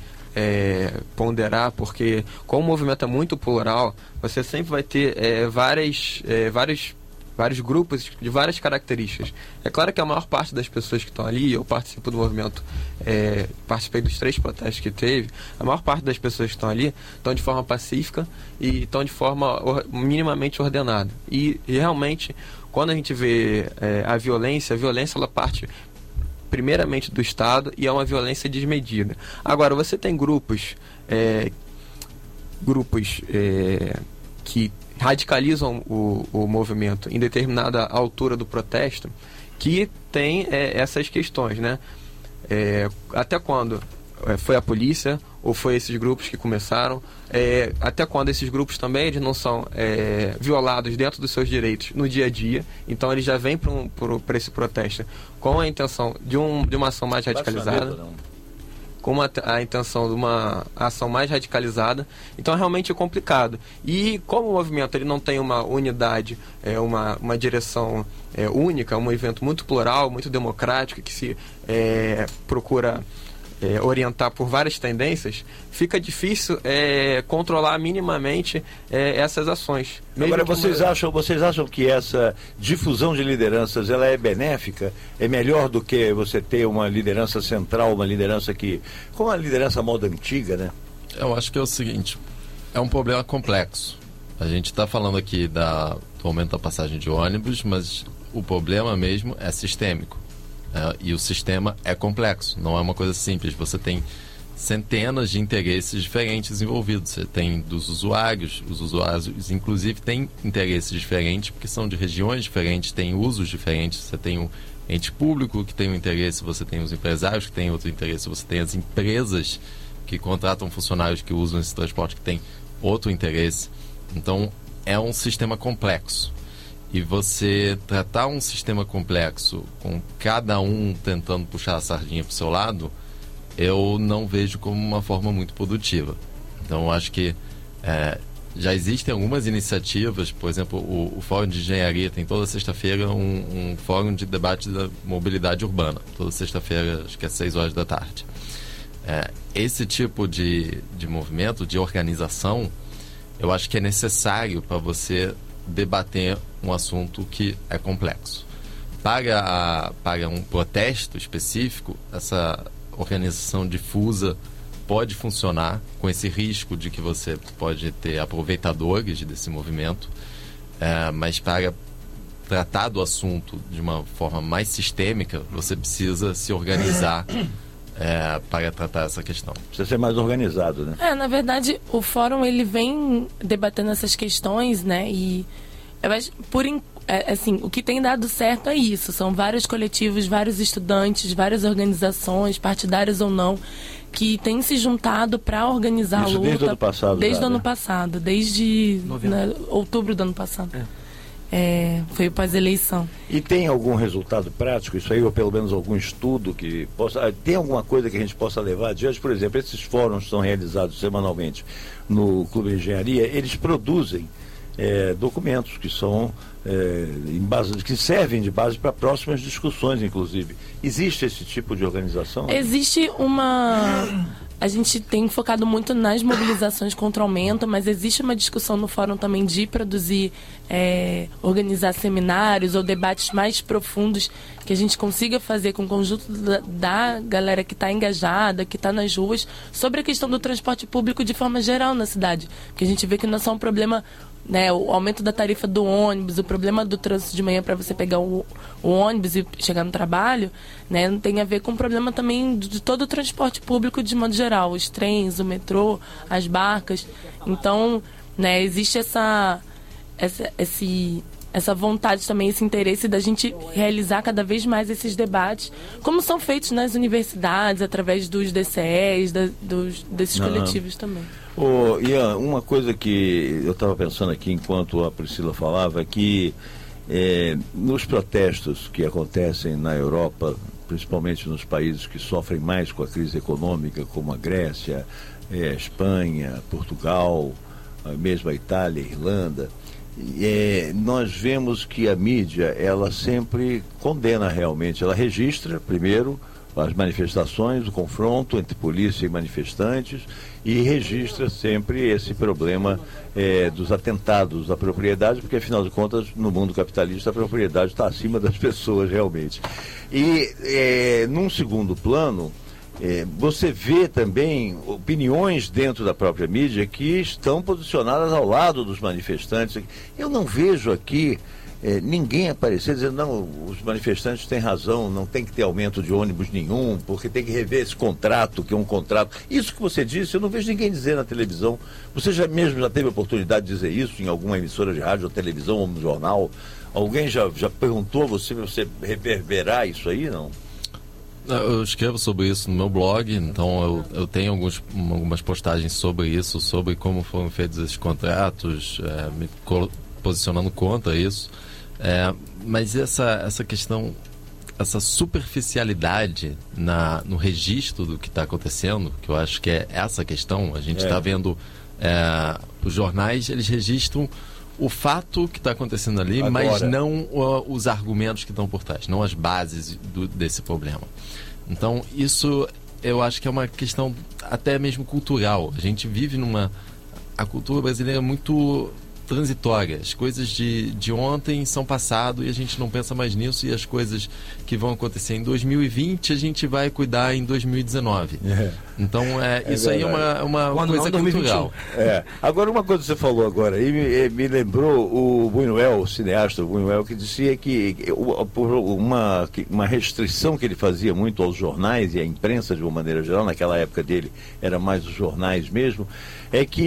ponderar, porque como o movimento é muito plural, você sempre vai ter vários grupos de várias características. É claro que a maior parte das pessoas que estão ali, eu participo do movimento, participei dos 3 protestos que teve, a maior parte das pessoas que estão ali estão de forma pacífica e estão de forma minimamente ordenada. E realmente, quando a gente vê a violência ela parte primeiramente do Estado e é uma violência desmedida. Agora, você tem grupos grupos que radicalizam o movimento em determinada altura do protesto, que tem essas questões, né? Até quando foi a polícia ou foi esses grupos que começaram? Até quando esses grupos também eles não são violados dentro dos seus direitos no dia a dia? Então eles já vêm para esse protesto com a intenção de uma ação mais radicalizada, com a intenção de uma ação mais radicalizada. Então realmente é complicado. E como o movimento ele não tem uma unidade, uma direção única, um evento muito plural, muito democrático, que se procura orientar por várias tendências, fica difícil controlar minimamente essas ações. Agora, vocês acham que essa difusão de lideranças ela é benéfica? É melhor do que você ter uma liderança central, uma liderança como a liderança moda antiga, né? Eu acho que é o seguinte, é um problema complexo. A gente está falando aqui do aumento da passagem de ônibus, mas o problema mesmo é sistêmico. E o sistema é complexo, não é uma coisa simples. Você tem centenas de interesses diferentes envolvidos. Você tem dos usuários, os usuários inclusive têm interesses diferentes, porque são de regiões diferentes, têm usos diferentes. Você tem o ente público que tem um interesse, você tem os empresários que têm outro interesse, você tem as empresas que contratam funcionários que usam esse transporte que têm outro interesse. Então é um sistema complexo. E você tratar um sistema complexo com cada um tentando puxar a sardinha para o seu lado, eu não vejo como uma forma muito produtiva. Então, eu acho que já existem algumas iniciativas, por exemplo, o Fórum de Engenharia tem toda sexta-feira um fórum de debate da mobilidade urbana, toda sexta-feira, acho que é 6 horas da tarde. Esse tipo de movimento, de organização, eu acho que é necessário para você debater um assunto que é complexo. Para um protesto específico, essa organização difusa pode funcionar com esse risco de que você pode ter aproveitadores desse movimento, mas para tratar do assunto de uma forma mais sistêmica, você precisa se organizar para tratar essa questão. Precisa ser mais organizado, né? Na verdade, o fórum ele vem debatendo essas questões, né? E eu acho, assim, o que tem dado certo é isso. São vários coletivos, vários estudantes, várias organizações, partidárias ou não, que têm se juntado para organizar isso a luta. Desde o ano passado. Desde o ano passado, desde outubro do ano passado. Foi pós-eleição. E tem algum resultado prático, isso aí, ou pelo menos algum estudo que possa... Tem alguma coisa que a gente possa levar adiante? Por exemplo, esses fóruns são realizados semanalmente no Clube de Engenharia, eles produzem documentos que são que servem de base para próximas discussões, inclusive. Existe esse tipo de organização? Existe uma... A gente tem focado muito nas mobilizações contra o aumento, mas existe uma discussão no fórum também de produzir, organizar seminários ou debates mais profundos que a gente consiga fazer com o conjunto da galera que está engajada, que está nas ruas, sobre a questão do transporte público de forma geral na cidade. Porque a gente vê que não é só um problema, né, o aumento da tarifa do ônibus, o problema do trânsito de manhã para você pegar o ônibus e chegar no trabalho, né, não tem a ver com o problema também de todo o transporte público de modo geral, os trens, o metrô, as barcas. Então, né, existe essa vontade também, esse interesse da gente realizar cada vez mais esses debates, como são feitos nas universidades, através dos DCEs, desses coletivos também. Ian, uma coisa que eu estava pensando aqui enquanto a Priscila falava, que nos protestos que acontecem na Europa, principalmente nos países que sofrem mais com a crise econômica, como a Grécia, a Espanha, Portugal, mesmo a Itália, a Irlanda, nós vemos que a mídia, ela sempre condena realmente, ela registra primeiro as manifestações, o confronto entre polícia e manifestantes, e registra sempre esse problema dos atentados à propriedade, porque afinal de contas, no mundo capitalista, a propriedade está acima das pessoas realmente. E num segundo plano, você vê também opiniões dentro da própria mídia que estão posicionadas ao lado dos manifestantes. Eu não vejo aqui ninguém aparecer dizendo, não, os manifestantes têm razão, não tem que ter aumento de ônibus nenhum, porque tem que rever esse contrato, que é um contrato. Isso que você disse, eu não vejo ninguém dizer na televisão. Você já teve a oportunidade de dizer isso em alguma emissora de rádio ou televisão ou no jornal? Alguém já perguntou a você para você reverberar isso aí, não? Eu escrevo sobre isso no meu blog, então eu tenho algumas postagens sobre isso, sobre como foram feitos esses contratos, me posicionando contra isso. Mas essa questão, essa superficialidade no registro do que está acontecendo, que eu acho que é essa questão, a gente está vendo os jornais, eles registram o fato que está acontecendo ali, agora, mas não os argumentos que estão por trás, não as bases desse problema. Então, isso eu acho que é uma questão até mesmo cultural. A gente vive a cultura brasileira é muito transitória. As coisas de ontem são passado e a gente não pensa mais nisso, e as coisas que vão acontecer em 2020 a gente vai cuidar em 2019. Então, isso aí é uma coisa cultural. Agora, uma coisa que você falou agora aí me lembrou o Buñuel, o cineasta Buñuel, que dizia que por uma restrição que ele fazia muito aos jornais e à imprensa de uma maneira geral, naquela época dele era mais os jornais mesmo, é que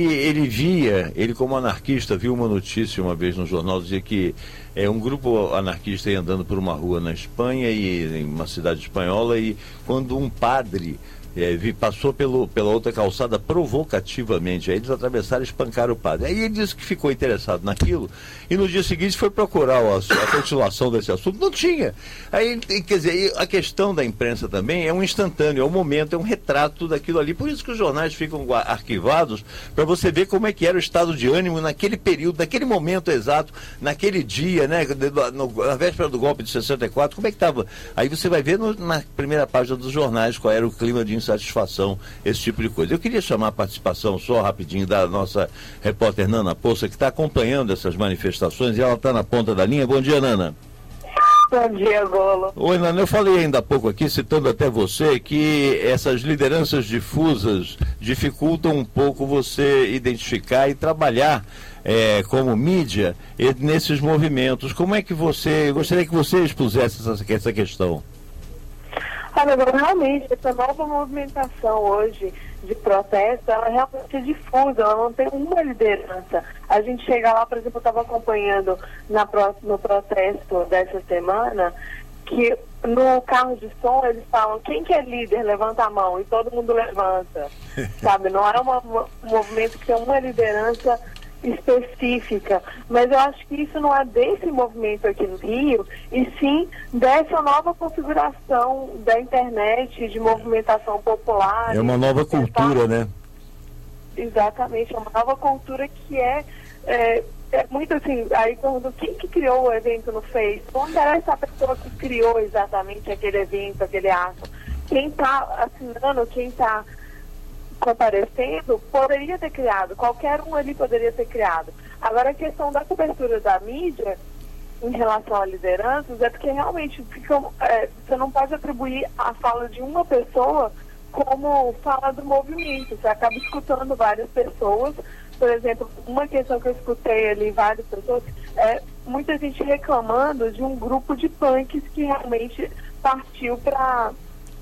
ele como anarquista viu uma notícia uma vez no jornal, dizia que um grupo anarquista ia andando por uma rua na Espanha, em uma cidade espanhola, e quando um padre passou pela outra calçada provocativamente, aí eles atravessaram e espancaram o padre. Aí ele disse que ficou interessado naquilo e no dia seguinte foi procurar a continuação desse assunto, não tinha. Aí, quer dizer, a questão da imprensa também é um instantâneo, é um momento, é um retrato daquilo ali. Por isso que os jornais ficam arquivados, para você ver como é que era o estado de ânimo naquele período, naquele momento exato, naquele dia, né, na véspera do golpe de 64, como é que estava. Aí você vai ver na primeira página dos jornais qual era o clima de insatisfação, esse tipo de coisa. Eu queria chamar a participação só rapidinho da nossa repórter Nana Poça, que está acompanhando essas manifestações, e ela está na ponta da linha. Bom dia, Nana. Bom dia, Golo. Oi, Nana, eu falei ainda há pouco aqui, citando até você, que essas lideranças difusas dificultam um pouco você identificar e trabalhar como mídia nesses movimentos. Como é que eu gostaria que você expusesse essa questão? Olha, realmente, essa nova movimentação hoje de protesto, ela realmente é difusa, ela não tem uma liderança. A gente chega lá, por exemplo, eu estava acompanhando no protesto dessa semana, que no carro de som eles falam, quem que é líder? Levanta a mão, e todo mundo levanta, sabe? Não é um movimento que tem uma liderança específica, mas eu acho que isso não é desse movimento aqui no Rio, e sim dessa nova configuração da internet, de movimentação popular. É uma nova cultura, né? Exatamente, é uma nova cultura que é muito assim. Aí pergunto, quem que criou o evento no Face? Onde era essa pessoa que criou exatamente aquele evento, aquele ato? Quem está assinando, quem está comparecendo, poderia ter criado, qualquer um ali poderia ter criado. Agora, a questão da cobertura da mídia em relação a lideranças é porque realmente você não pode atribuir a fala de uma pessoa como fala do movimento. Você acaba escutando várias pessoas. Por exemplo, uma questão que eu escutei ali, várias pessoas, muita gente reclamando de um grupo de punks que realmente partiu para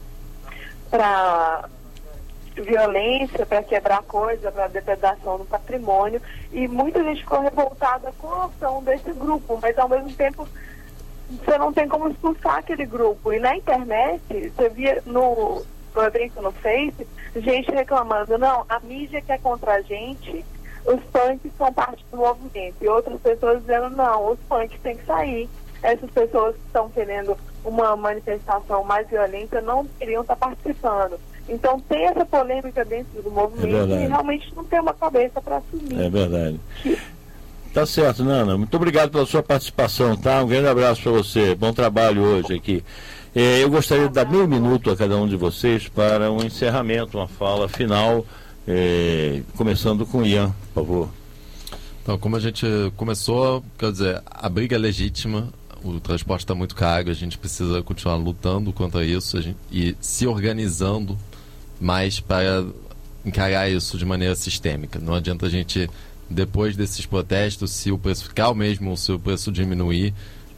violência, para quebrar coisa, para depredação do patrimônio, e muita gente ficou revoltada com a ação desse grupo, mas ao mesmo tempo você não tem como expulsar aquele grupo. E na internet, você via no evento no Face, gente reclamando, não, a mídia que é contra a gente, os punks são parte do movimento, e outras pessoas dizendo, não, os punks têm que sair. Essas pessoas que estão querendo uma manifestação mais violenta não queriam estar participando. Então tem essa polêmica dentro do movimento e realmente não tem uma cabeça para assumir. É verdade. Tá certo, Nana. Muito obrigado pela sua participação, tá? Um grande abraço para você. Bom trabalho hoje aqui. Eu gostaria de dar meio minuto a cada um de vocês para um encerramento, uma fala final, começando com o Ian, por favor. Então, como a gente começou, quer dizer, a briga é legítima, o transporte está muito caro, a gente precisa continuar lutando contra isso e se organizando mas para encarar isso de maneira sistêmica. Não adianta a gente, depois desses protestos, se o preço ficar o mesmo ou se o preço diminuir,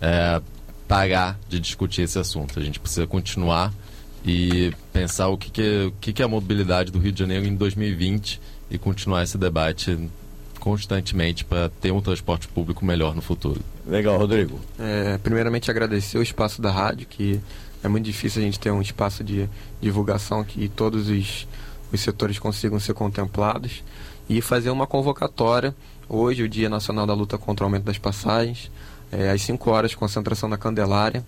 parar de discutir esse assunto. A gente precisa continuar e pensar o que é a mobilidade do Rio de Janeiro em 2020 e continuar esse debate constantemente para ter um transporte público melhor no futuro. Legal, Rodrigo. Primeiramente agradecer o espaço da rádio, que é muito difícil a gente ter um espaço de divulgação que todos os setores consigam ser contemplados, e fazer uma convocatória. Hoje, o Dia Nacional da Luta contra o Aumento das Passagens, às 5 horas, concentração na Candelária,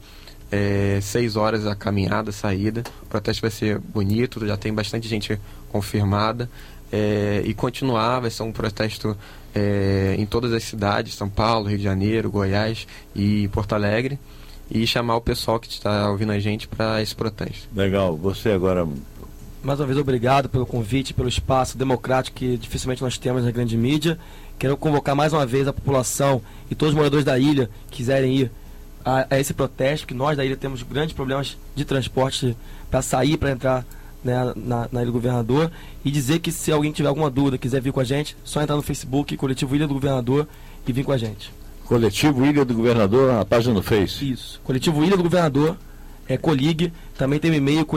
6 horas a caminhada, a saída. O protesto vai ser bonito, já tem bastante gente confirmada, e continuar. Vai ser um protesto em todas as cidades, São Paulo, Rio de Janeiro, Goiás e Porto Alegre, e chamar o pessoal que está ouvindo a gente para esse protesto. Legal, você agora... Mais uma vez, obrigado pelo convite, pelo espaço democrático que dificilmente nós temos na grande mídia. Quero convocar mais uma vez a população e todos os moradores da ilha que quiserem ir a esse protesto, que nós da ilha temos grandes problemas de transporte para sair, para entrar, né, na Ilha do Governador, e dizer que se alguém tiver alguma dúvida, quiser vir com a gente, só entrar no Facebook, Coletivo Ilha do Governador, e vir com a gente. Coletivo Ilha do Governador, a página no Face. Isso, Coletivo Ilha do Governador, Colig, também tem o e-mail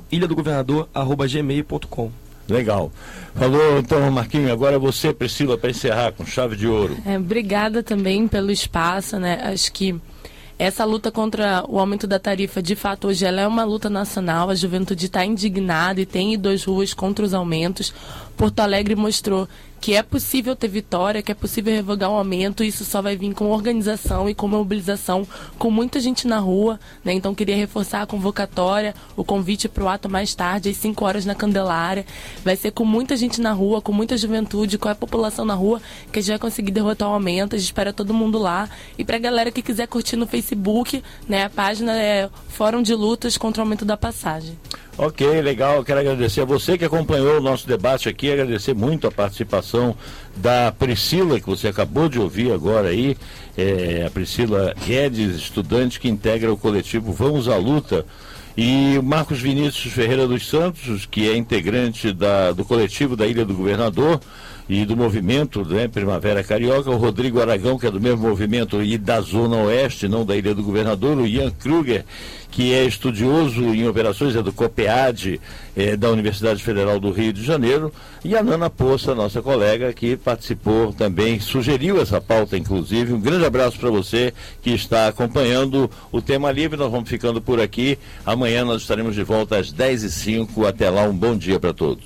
coletivoilhadogovernador@gmail.com. Legal. Falou então, Marquinhos, agora é você, Priscila, para encerrar com chave de ouro. Obrigada também pelo espaço, né? Acho que essa luta contra o aumento da tarifa, de fato, hoje ela é uma luta nacional. A juventude está indignada e tem ido às ruas contra os aumentos. Porto Alegre mostrou que é possível ter vitória, que é possível revogar o aumento. Isso só vai vir com organização e com mobilização, com muita gente na rua, né? Então queria reforçar a convocatória, o convite para o ato mais tarde, às 5 horas na Candelária. Vai ser com muita gente na rua, com muita juventude, com a população na rua, que a gente vai conseguir derrotar o aumento. A gente espera todo mundo lá. E para a galera que quiser curtir no Facebook, né, a página é Fórum de Lutas contra o Aumento da Passagem. Ok, legal. Quero agradecer a você que acompanhou o nosso debate aqui, agradecer muito a participação da Priscila, que você acabou de ouvir agora aí, a Priscila Guedes, estudante que integra o coletivo Vamos à Luta, e o Marcos Vinícius Ferreira dos Santos, que é integrante do coletivo da Ilha do Governador e do movimento, né, Primavera Carioca, o Rodrigo Aragão, que é do mesmo movimento e da Zona Oeste, não da Ilha do Governador, o Ian Kruger, que é estudioso em operações, é do COPEAD, da Universidade Federal do Rio de Janeiro, e a Nana Poça, nossa colega, que participou também, sugeriu essa pauta, inclusive. Um grande abraço para você que está acompanhando o Tema Livre. Nós vamos ficando por aqui. Amanhã nós estaremos de volta às 10h05. Até lá, um bom dia para todos.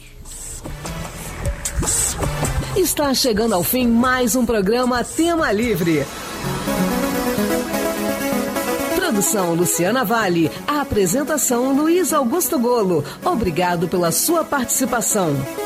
Está chegando ao fim mais um programa Tema Livre. Produção Luciana Vale. A apresentação Luiz Augusto Golo. Obrigado pela sua participação.